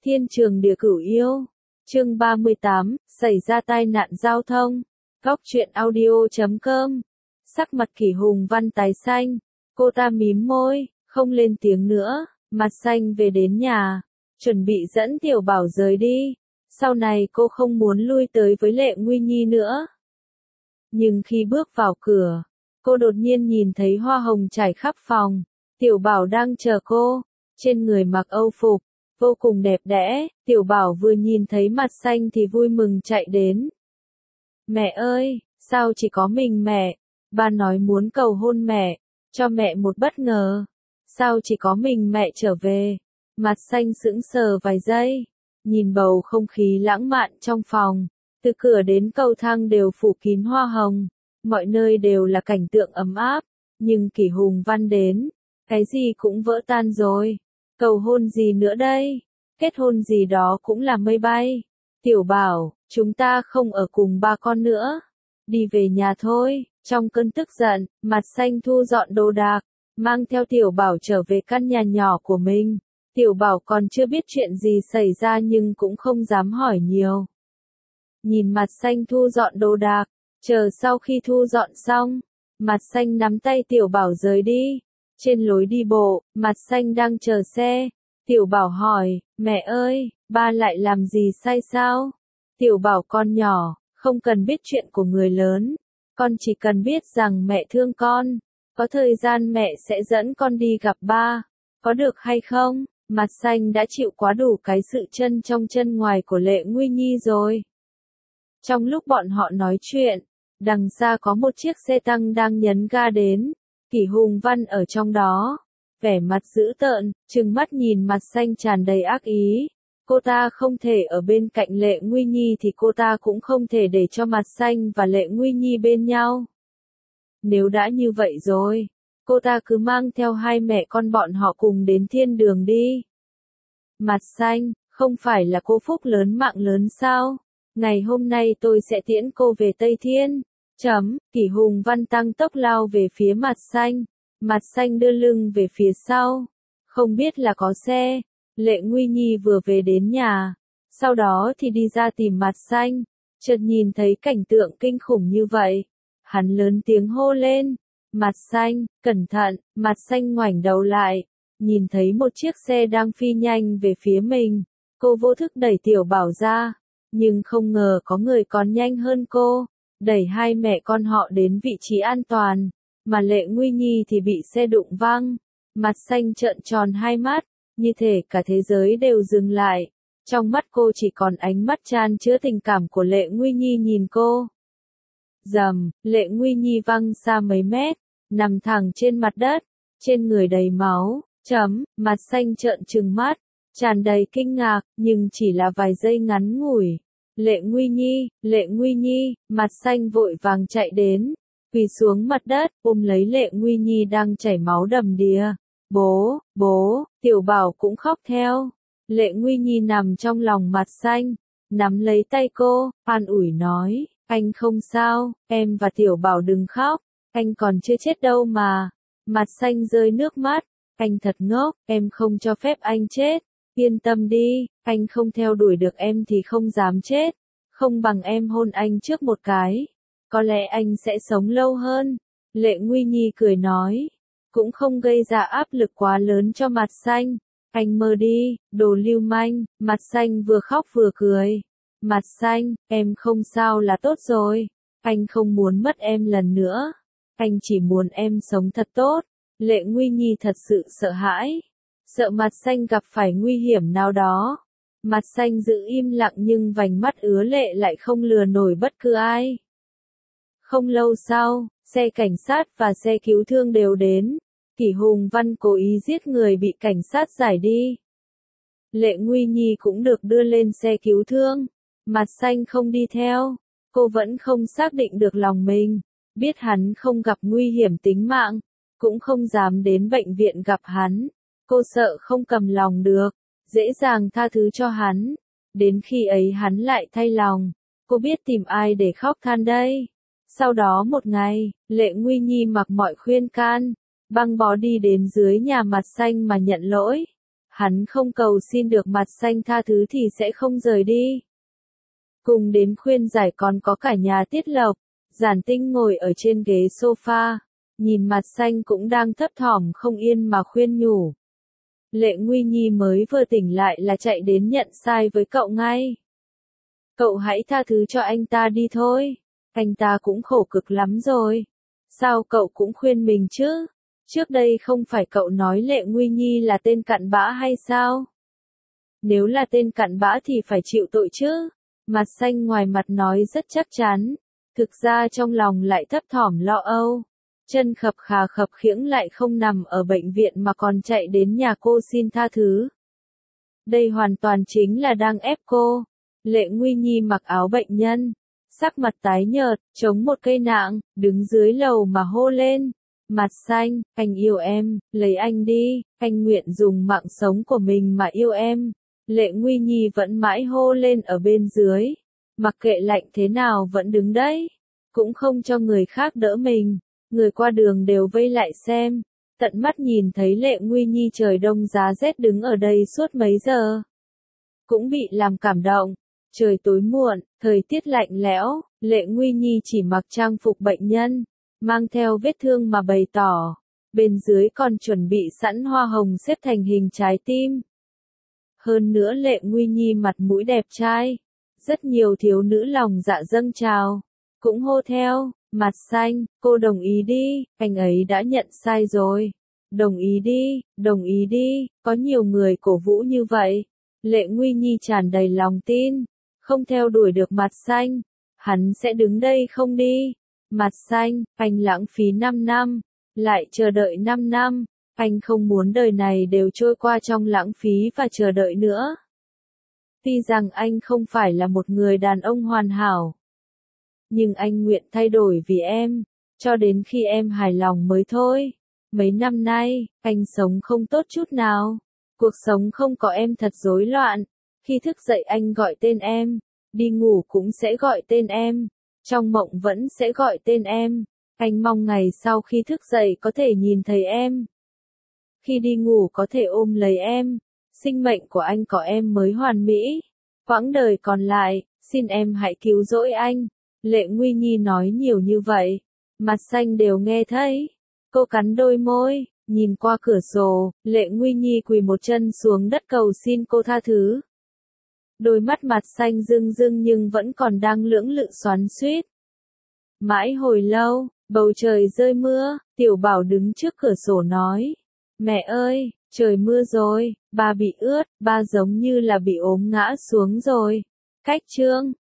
Thiên trường địa cửu yêu. Chương 38, xảy ra tai nạn giao thông. Góc truyện audio.com. Sắc mặt Kỷ Hùng Văn tái xanh, cô ta mím môi, không lên tiếng nữa, mặt xanh về đến nhà, chuẩn bị dẫn Tiểu Bảo rời đi. Sau này cô không muốn lui tới với Lệ Nguy Nhi nữa. Nhưng khi bước vào cửa, cô đột nhiên nhìn thấy hoa hồng trải khắp phòng. Tiểu Bảo đang chờ cô, trên người mặc âu phục, vô cùng đẹp đẽ. Tiểu Bảo vừa nhìn thấy mặt xanh thì vui mừng chạy đến. Mẹ ơi, sao chỉ có mình mẹ? Ba nói muốn cầu hôn mẹ, cho mẹ một bất ngờ. Sao chỉ có mình mẹ trở về? Mặt xanh sững sờ vài giây, nhìn bầu không khí lãng mạn trong phòng. Từ cửa đến cầu thang đều phủ kín hoa hồng, mọi nơi đều là cảnh tượng ấm áp. Nhưng Kỷ Hùng Văn đến, cái gì cũng vỡ tan rồi. Cầu hôn gì nữa đây? Kết hôn gì đó cũng là mây bay. Tiểu Bảo, chúng ta không ở cùng ba con nữa. Đi về nhà thôi. Trong cơn tức giận, mặt xanh thu dọn đồ đạc, mang theo Tiểu Bảo trở về căn nhà nhỏ của mình. Tiểu Bảo còn chưa biết chuyện gì xảy ra nhưng cũng không dám hỏi nhiều. Nhìn mặt xanh thu dọn đồ đạc, chờ sau khi thu dọn xong, mặt xanh nắm tay Tiểu Bảo rời đi. Trên lối đi bộ, mặt xanh đang chờ xe. Tiểu Bảo hỏi, mẹ ơi, ba lại làm gì sai sao? Tiểu Bảo con nhỏ, không cần biết chuyện của người lớn. Con chỉ cần biết rằng mẹ thương con. Có thời gian mẹ sẽ dẫn con đi gặp ba. Có được hay không? Mặt xanh đã chịu quá đủ cái sự chân trong chân ngoài của Lệ Nguy Nhi rồi. Trong lúc bọn họ nói chuyện, đằng xa có một chiếc xe tăng đang nhấn ga đến. Kỷ Hùng Văn ở trong đó, vẻ mặt dữ tợn, trừng mắt nhìn mặt xanh tràn đầy ác ý. Cô ta không thể ở bên cạnh Lệ Nguy Nhi thì cô ta cũng không thể để cho mặt xanh và Lệ Nguy Nhi bên nhau. Nếu đã như vậy rồi, cô ta cứ mang theo hai mẹ con bọn họ cùng đến thiên đường đi. Mặt xanh, không phải là cô phúc lớn mạng lớn sao? Ngày hôm nay tôi sẽ tiễn cô về Tây Thiên. Kỷ Hùng Văn tăng tốc lao về phía mặt xanh. Mặt xanh đưa lưng về phía sau. Không biết là có xe. Lệ Nguy Nhi vừa về đến nhà. Sau đó thì đi ra tìm mặt xanh. Chợt nhìn thấy cảnh tượng kinh khủng như vậy. Hắn lớn tiếng hô lên. Mặt xanh, cẩn thận. Mặt xanh ngoảnh đầu lại. Nhìn thấy một chiếc xe đang phi nhanh về phía mình. Cô vô thức đẩy Tiểu Bảo ra. Nhưng không ngờ có người còn nhanh hơn cô. Đẩy hai mẹ con họ đến vị trí an toàn. Mà Lệ Nguy Nhi thì bị xe đụng văng. Mặt xanh trợn tròn hai mắt. Như thể cả thế giới đều dừng lại. Trong mắt cô chỉ còn ánh mắt chan chứa tình cảm của Lệ Nguy Nhi nhìn cô. Rầm, Lệ Nguy Nhi văng xa mấy mét, nằm thẳng trên mặt đất, trên người đầy máu. Mặt xanh trợn trừng mắt, tràn đầy kinh ngạc, nhưng chỉ là vài giây ngắn ngủi. Lệ Nguy Nhi, mặt xanh vội vàng chạy đến, quỳ xuống mặt đất, ôm lấy Lệ Nguy Nhi đang chảy máu đầm đìa. Bố, Tiểu Bảo cũng khóc theo. Lệ Nguy Nhi nằm trong lòng mặt xanh, nắm lấy tay cô, an ủi nói, anh không sao, em và Tiểu Bảo đừng khóc, anh còn chưa chết đâu mà. Mặt xanh rơi nước mắt, anh thật ngốc, em không cho phép anh chết. Yên tâm đi, anh không theo đuổi được em thì không dám chết. Không bằng em hôn anh trước một cái. Có lẽ anh sẽ sống lâu hơn. Lệ Nguy Nhi cười nói. Cũng không gây ra áp lực quá lớn cho mặt xanh. Anh mơ đi, đồ lưu manh. Mặt xanh vừa khóc vừa cười. Mặt xanh, em không sao là tốt rồi. Anh không muốn mất em lần nữa. Anh chỉ muốn em sống thật tốt. Lệ Nguy Nhi thật sự sợ hãi. Sợ mặt xanh gặp phải nguy hiểm nào đó. Mặt xanh giữ im lặng nhưng vành mắt ứa lệ lại không lừa nổi bất cứ ai. Không lâu sau, xe cảnh sát và xe cứu thương đều đến. Kỷ Hùng Văn cố ý giết người bị cảnh sát giải đi. Lệ Nguy Nhi cũng được đưa lên xe cứu thương. Mặt xanh không đi theo. Cô vẫn không xác định được lòng mình. Biết hắn không gặp nguy hiểm tính mạng. Cũng không dám đến bệnh viện gặp hắn. Cô sợ không cầm lòng được. Dễ dàng tha thứ cho hắn. Đến khi ấy hắn lại thay lòng. Cô biết tìm ai để khóc than đây. Sau đó một ngày, Lệ Nguy Nhi mặc mọi khuyên can. Băng bó đi đến dưới nhà mặt xanh mà nhận lỗi. Hắn không cầu xin được Mặt Xanh tha thứ thì sẽ không rời đi. Cùng đến khuyên giải còn có cả nhà Tiết Lộc. Giản Tinh ngồi ở trên ghế sofa, nhìn Mặt Xanh cũng đang thấp thỏm không yên mà khuyên nhủ. Lệ Nguy Nhi mới vừa tỉnh lại là chạy đến nhận sai với cậu ngay. Cậu hãy tha thứ cho anh ta đi thôi, anh ta cũng khổ cực lắm rồi. Sao cậu cũng khuyên mình chứ? Trước đây không phải cậu nói Lệ Nguy Nhi là tên cặn bã hay sao? Nếu là tên cặn bã thì phải chịu tội chứ. Mặt Xanh ngoài mặt nói rất chắc chắn, thực ra trong lòng lại thấp thỏm lo âu. Chân khập khà khập khiễng lại không nằm ở bệnh viện mà còn chạy đến nhà cô xin tha thứ. Đây hoàn toàn chính là đang ép cô. Lệ Nguy Nhi mặc áo bệnh nhân, sắc mặt tái nhợt, chống một cây nạng, đứng dưới lầu mà hô lên. Mặt Xanh, anh yêu em, lấy anh đi, anh nguyện dùng mạng sống của mình mà yêu em. Lệ Nguy Nhi vẫn mãi hô lên ở bên dưới, mặc kệ lạnh thế nào vẫn đứng đấy, cũng không cho người khác đỡ mình. Người qua đường đều vây lại xem, tận mắt nhìn thấy Lệ Nguy Nhi trời đông giá rét đứng ở đây suốt mấy giờ. Cũng bị làm cảm động. Trời tối muộn, thời tiết lạnh lẽo, Lệ Nguy Nhi chỉ mặc trang phục bệnh nhân, mang theo vết thương mà bày tỏ. Bên dưới còn chuẩn bị sẵn hoa hồng xếp thành hình trái tim. Hơn nữa Lệ Nguy Nhi mặt mũi đẹp trai, rất nhiều thiếu nữ lòng dạ dâng trào, cũng hô theo. Mặt Xanh, cô đồng ý đi, anh ấy đã nhận sai rồi. Đồng ý đi, có nhiều người cổ vũ như vậy. Lệ Nguy Nhi tràn đầy lòng tin, không theo đuổi được Mặt Xanh, hắn sẽ đứng đây không đi. Mặt Xanh, anh lãng phí 5 năm, lại chờ đợi 5 năm, anh không muốn đời này đều trôi qua trong lãng phí và chờ đợi nữa. Tuy rằng anh không phải là một người đàn ông hoàn hảo, nhưng anh nguyện thay đổi vì em, cho đến khi em hài lòng mới thôi. Mấy năm nay, anh sống không tốt chút nào. Cuộc sống không có em thật rối loạn. Khi thức dậy anh gọi tên em, đi ngủ cũng sẽ gọi tên em, trong mộng vẫn sẽ gọi tên em. Anh mong ngày sau khi thức dậy có thể nhìn thấy em. Khi đi ngủ có thể ôm lấy em. Sinh mệnh của anh có em mới hoàn mỹ. Quãng đời còn lại, xin em hãy cứu rỗi anh. Lệ Nguy Nhi nói nhiều như vậy, Mặt Xanh đều nghe thấy. Cô cắn đôi môi, nhìn qua cửa sổ, Lệ Nguy Nhi quỳ một chân xuống đất cầu xin cô tha thứ. Đôi mắt Mặt Xanh rưng rưng nhưng vẫn còn đang lưỡng lự xoắn xuýt. Mãi hồi lâu, bầu trời rơi mưa, Tiểu Bảo đứng trước cửa sổ nói. Mẹ ơi, trời mưa rồi, ba bị ướt, ba giống như là bị ốm ngã xuống rồi. Cách chương